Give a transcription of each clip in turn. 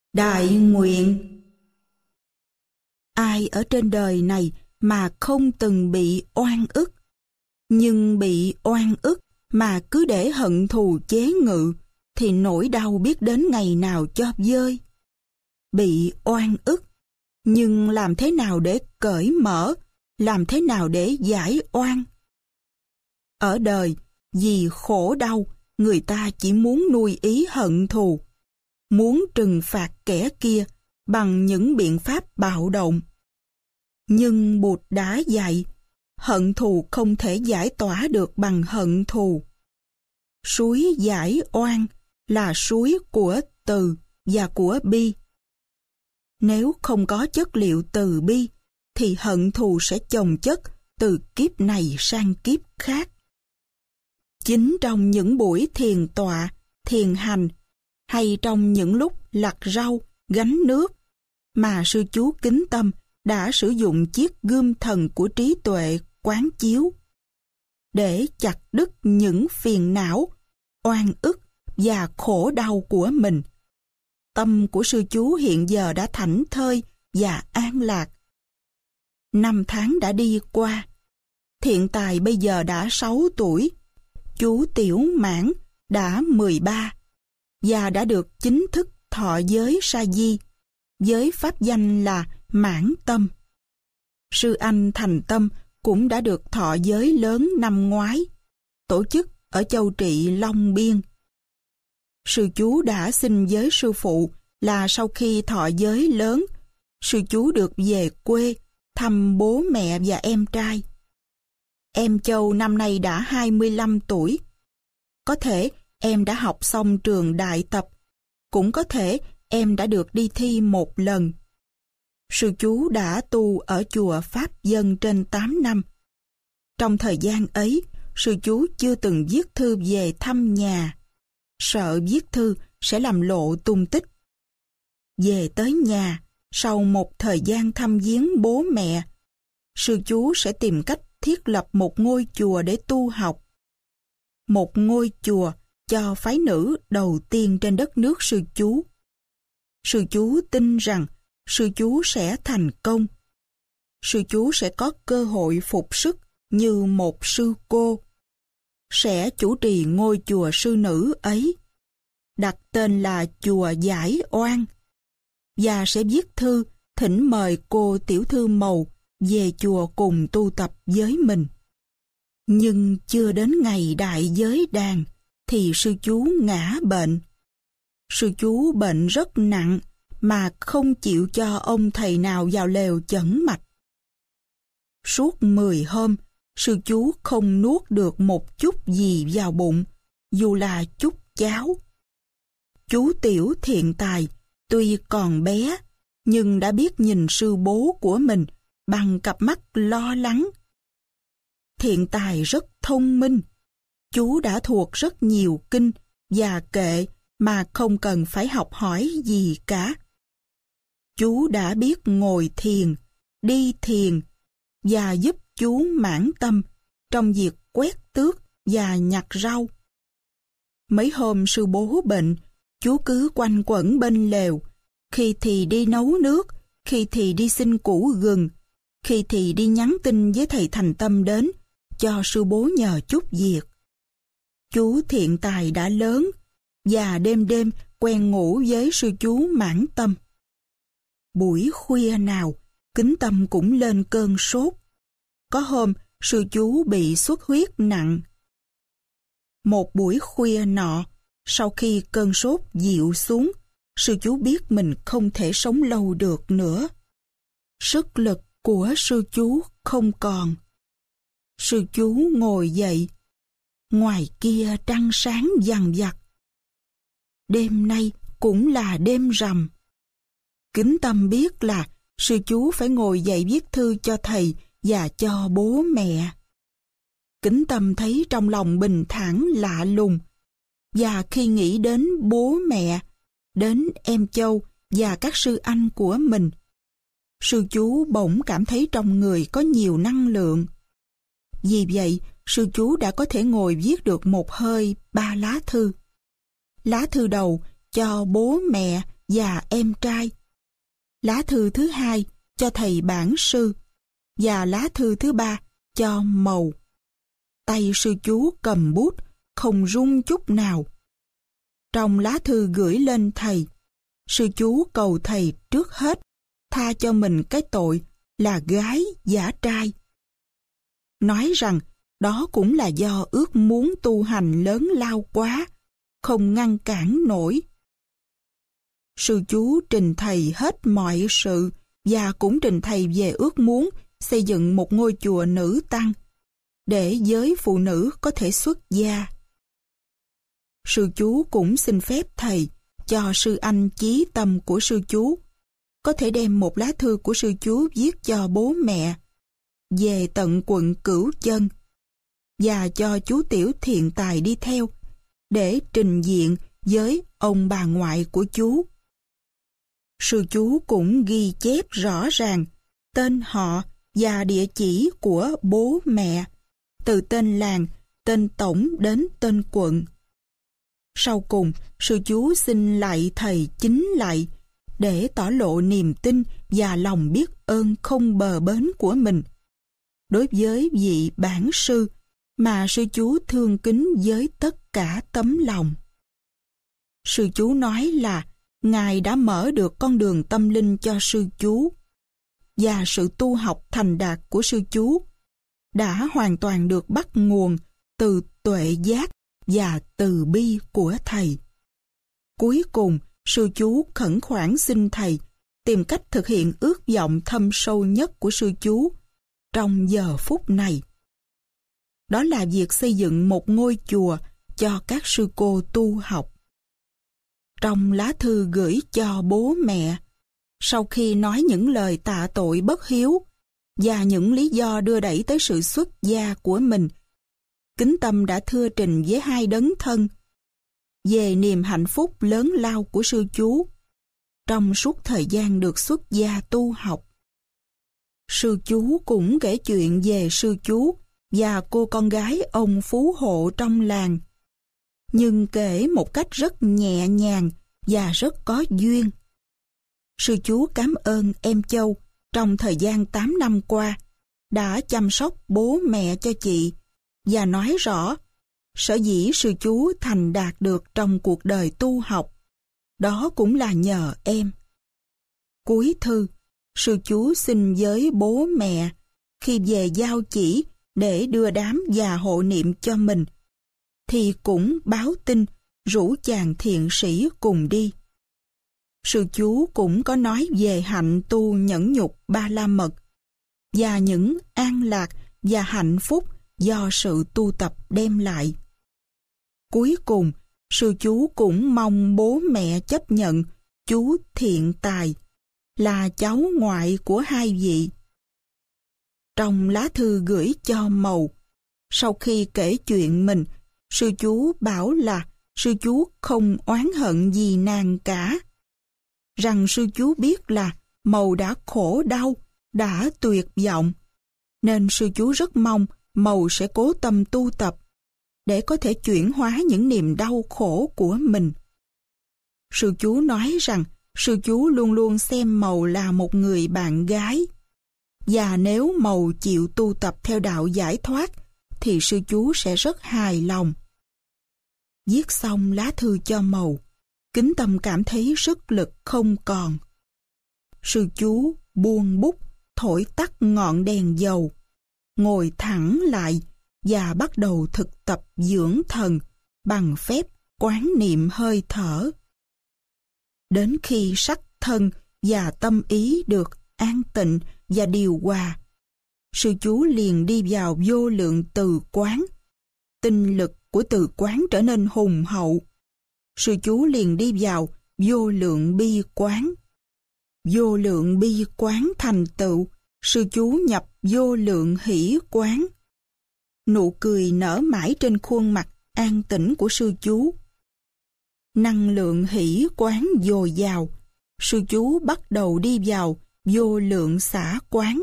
Đại nguyện. Ai ở trên đời này mà không từng bị oan ức, nhưng bị oan ức mà cứ để hận thù chế ngự, thì nỗi đau biết đến ngày nào cho vơi. Bị oan ức, nhưng làm thế nào để cởi mở, làm thế nào để giải oan? Ở đời, vì khổ đau, người ta chỉ muốn nuôi ý hận thù, muốn trừng phạt kẻ kia bằng những biện pháp bạo động. Nhưng Bụt đã dạy, hận thù không thể giải tỏa được bằng hận thù. Suối giải oan là suối của từ và của bi. Nếu không có chất liệu từ bi, thì hận thù sẽ chồng chất từ kiếp này sang kiếp khác. Chính trong những buổi thiền tọa, thiền hành, hay trong những lúc lặt rau, gánh nước, mà sư chú Kính Tâm đã sử dụng chiếc gươm thần của trí tuệ quán chiếu để chặt đứt những phiền não, oan ức và khổ đau của mình. Tâm của sư chú hiện giờ đã thảnh thơi và an lạc. 5 tháng đã đi qua. Thiện tài bây giờ đã 6 tuổi. Chú Tiểu Mãn đã 13 và đã được chính thức thọ giới sa di, với pháp danh là Mãn Tâm. Sư anh Thành Tâm cũng đã được thọ giới lớn năm ngoái, tổ chức ở châu Trị Long Biên. Sư chú đã xin với sư phụ là sau khi thọ giới lớn, sư chú được về quê thăm bố mẹ và em trai. Em Châu năm nay đã 25 tuổi. Có thể em đã học xong trường đại tập, cũng có thể em đã được đi thi một lần. Sư chú đã tu ở chùa Pháp Dân trên 8 năm. Trong thời gian ấy, sư chú chưa từng viết thư về thăm nhà, sợ viết thư sẽ làm lộ tung tích. Về tới nhà, sau một thời gian thăm viếng bố mẹ, sư chú sẽ tìm cách thiết lập một ngôi chùa để tu học. Một ngôi chùa cho phái nữ đầu tiên trên đất nước sư chú. Sư chú tin rằng sư chú sẽ thành công. Sư chú sẽ có cơ hội phục sức như một sư cô. Sẽ chủ trì ngôi chùa sư nữ ấy, đặt tên là Chùa Giải Oan, và sẽ viết thư thỉnh mời cô tiểu thư Mầu về chùa cùng tu tập với mình. Nhưng chưa đến ngày đại giới đàn thì sư chú ngã bệnh. Sư chú bệnh rất nặng mà không chịu cho ông thầy nào vào lều chẩn mạch. Suốt 10 hôm, sư chú không nuốt được một chút gì vào bụng, dù là chút cháo. Chú Tiểu Thiện Tài tuy còn bé, nhưng đã biết nhìn sư bố của mình bằng cặp mắt lo lắng. Thiện Tài rất thông minh. Chú đã thuộc rất nhiều kinh và kệ mà không cần phải học hỏi gì cả. Chú đã biết ngồi thiền, đi thiền và giúp chú Mãn Tâm trong việc quét tước và nhặt rau. Mấy hôm sư bố bệnh, chú cứ quanh quẩn bên lều, khi thì đi nấu nước, khi thì đi xin củ gừng, khi thì đi nhắn tin với thầy Thành Tâm đến, cho sư bố nhờ chút việc. Chú Thiện Tài đã lớn, và đêm đêm quen ngủ với sư chú Mãn Tâm. Buổi khuya nào, Kính Tâm cũng lên cơn sốt. Có hôm, sư chú bị xuất huyết nặng. Một buổi khuya nọ, sau khi cơn sốt dịu xuống, sư chú biết mình không thể sống lâu được nữa. Sức lực của sư chú không còn. Sư chú ngồi dậy. Ngoài kia trăng sáng vằng vặc. Đêm nay cũng là đêm rằm. Kính Tâm biết là sư chú phải ngồi dậy viết thư cho thầy và cho bố mẹ. Kính Tâm thấy trong lòng bình thản lạ lùng, và khi nghĩ đến bố mẹ, đến em Châu và các sư anh của mình, sư chú bỗng cảm thấy trong người có nhiều năng lượng. Vì vậy, sư chú đã có thể ngồi viết được một hơi 3 lá thư. Lá thư đầu cho bố mẹ và em trai. Lá thư thứ hai cho thầy bản sư và lá thư thứ ba cho mầu. Tay sư chú cầm bút, không run chút nào. Trong lá thư gửi lên thầy, sư chú cầu thầy trước hết tha cho mình cái tội là gái giả trai. Nói rằng đó cũng là do ước muốn tu hành lớn lao quá, không ngăn cản nổi. Sư chú trình thầy hết mọi sự và cũng trình thầy về ước muốn xây dựng một ngôi chùa nữ tăng để giới phụ nữ có thể xuất gia. Sư chú cũng xin phép thầy cho sư anh chí tâm của sư chú có thể đem một lá thư của sư chú viết cho bố mẹ về tận quận Cửu Chân và cho chú Tiểu Thiện Tài đi theo để trình diện với ông bà ngoại của chú. Sư chú cũng ghi chép rõ ràng tên họ và địa chỉ của bố mẹ, từ tên làng, tên tổng đến tên quận. Sau cùng, sư chú xin lạy thầy chính lạy để tỏ lộ niềm tin và lòng biết ơn không bờ bến của mình đối với vị bản sư mà sư chú thương kính với tất cả tấm lòng. Sư chú nói là Ngài đã mở được con đường tâm linh cho sư chú và sự tu học thành đạt của sư chú đã hoàn toàn được bắt nguồn từ tuệ giác và từ bi của thầy. Cuối cùng, sư chú khẩn khoản xin thầy tìm cách thực hiện ước vọng thâm sâu nhất của sư chú trong giờ phút này. Đó là việc xây dựng một ngôi chùa cho các sư cô tu học. Trong lá thư gửi cho bố mẹ, sau khi nói những lời tạ tội bất hiếu và những lý do đưa đẩy tới sự xuất gia của mình, Kính Tâm đã thưa trình với hai đấng thân về niềm hạnh phúc lớn lao của sư chú trong suốt thời gian được xuất gia tu học. Sư chú cũng kể chuyện về sư chú và cô con gái ông phú hộ trong làng, nhưng kể một cách rất nhẹ nhàng và rất có duyên. Sư chú cảm ơn em Châu trong thời gian 8 năm qua đã chăm sóc bố mẹ cho chị và nói rõ sở dĩ sư chú thành đạt được trong cuộc đời tu học, đó cũng là nhờ em. Cuối thư, sư chú xin với bố mẹ khi về giao chỉ để đưa đám và hộ niệm cho mình, thì cũng báo tin rủ chàng thiện sĩ cùng đi. Sư chú cũng có nói về hạnh tu nhẫn nhục Ba La Mật và những an lạc và hạnh phúc do sự tu tập đem lại. Cuối cùng, sư chú cũng mong bố mẹ chấp nhận chú Thiện Tài là cháu ngoại của hai vị. Trong lá thư gửi cho mầu, sau khi kể chuyện mình, sư chú bảo là sư chú không oán hận gì nàng cả, rằng sư chú biết là mầu đã khổ đau, đã tuyệt vọng, nên sư chú rất mong mầu sẽ cố tâm tu tập để có thể chuyển hóa những niềm đau khổ của mình. Sư chú nói rằng sư chú luôn luôn xem mầu là một người bạn gái, và nếu mầu chịu tu tập theo đạo giải thoát thì sư chú sẽ rất hài lòng. Viết xong lá thư cho mầu, Kính Tâm cảm thấy sức lực không còn. Sư chú buông bút, thổi tắt ngọn đèn dầu, ngồi thẳng lại và bắt đầu thực tập dưỡng thần bằng phép quán niệm hơi thở. Đến khi sắc thân và tâm ý được an tịnh và điều hòa, sư chú liền đi vào vô lượng từ quán. Tinh lực của từ quán trở nên hùng hậu. Sư chú liền đi vào vô lượng bi quán. Vô lượng bi quán thành tựu, sư chú nhập vô lượng hỷ quán. Nụ cười nở mãi trên khuôn mặt an tĩnh của sư chú. Năng lượng hỷ quán dồi dào, sư chú bắt đầu đi vào vô lượng xả quán.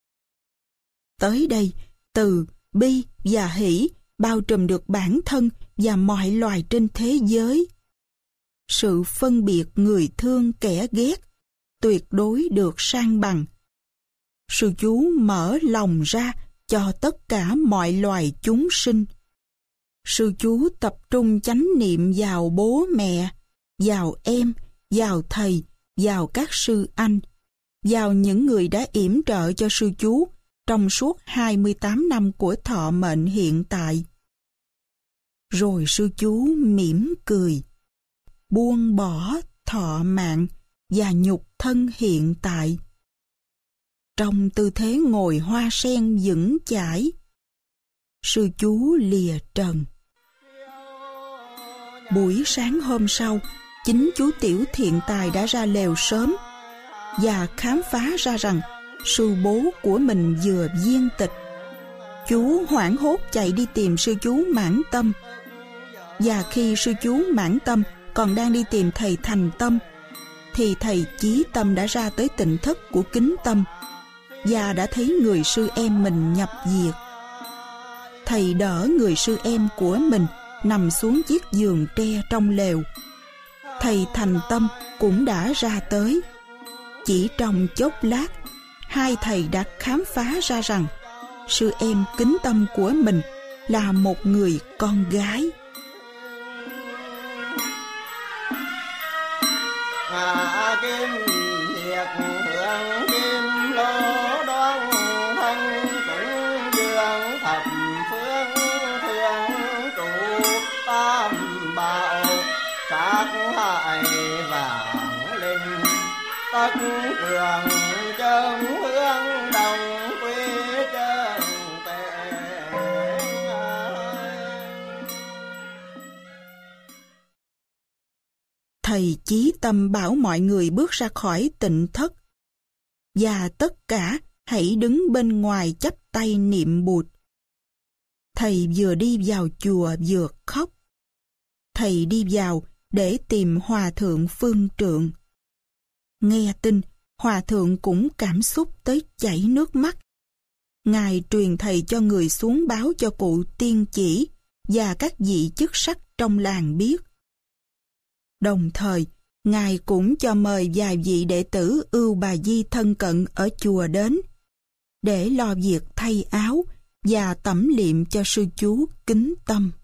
Tới đây, từ, bi và hỷ bao trùm được bản thân và mọi loài trên thế giới. sự phân biệt người thương kẻ ghét tuyệt đối được san bằng. Sư chú mở lòng ra cho tất cả mọi loài chúng sinh. Sư chú tập trung chánh niệm vào bố mẹ, vào em, vào thầy, vào các sư anh, vào những người đã yểm trợ cho sư chú trong suốt 28 năm của thọ mệnh hiện tại. Rồi sư chú mỉm cười, buông bỏ thọ mạng và nhục thân hiện tại. Trong tư thế ngồi hoa sen vững chãi, sư chú lìa trần. Buổi sáng hôm sau, chính chú Tiểu Thiện Tài đã ra lều sớm và khám phá ra rằng sư bố của mình vừa viên tịch. Chú hoảng hốt chạy đi tìm sư chú Mãn Tâm. Và khi sư chú Mãn Tâm còn đang đi tìm thầy Thành Tâm, thì thầy Chí Tâm đã ra tới tịnh thất của Kính Tâm và đã thấy người sư em mình nhập diệt. Thầy đỡ người sư em của mình nằm xuống chiếc giường tre trong lều. Thầy Thành Tâm cũng đã ra tới. Chỉ trong chốc lát, hai thầy đã khám phá ra rằng sư em Kính Tâm của mình là một người con gái. Kim diệt hưởng kim lô đoan thân cũng dương thập phương thương trụ tam bảo sát hại vạn linh tất cường chân hương đồng quy chân tệ. Thầy Chí Tâm bảo mọi người bước ra khỏi tịnh thất và tất cả hãy đứng bên ngoài chắp tay niệm Bụt. Thầy vừa đi vào chùa vừa khóc. Thầy đi vào để tìm Hòa Thượng Phương Trượng. Nghe tin, Hòa Thượng cũng cảm xúc tới chảy nước mắt. Ngài truyền thầy cho người xuống báo cho cụ Tiên Chỉ và các vị chức sắc trong làng biết. Đồng thời, Ngài cũng cho mời vài vị đệ tử Ưu Bà Di thân cận ở chùa đến, để lo việc thay áo và tẩm liệm cho sư chú Kính Tâm.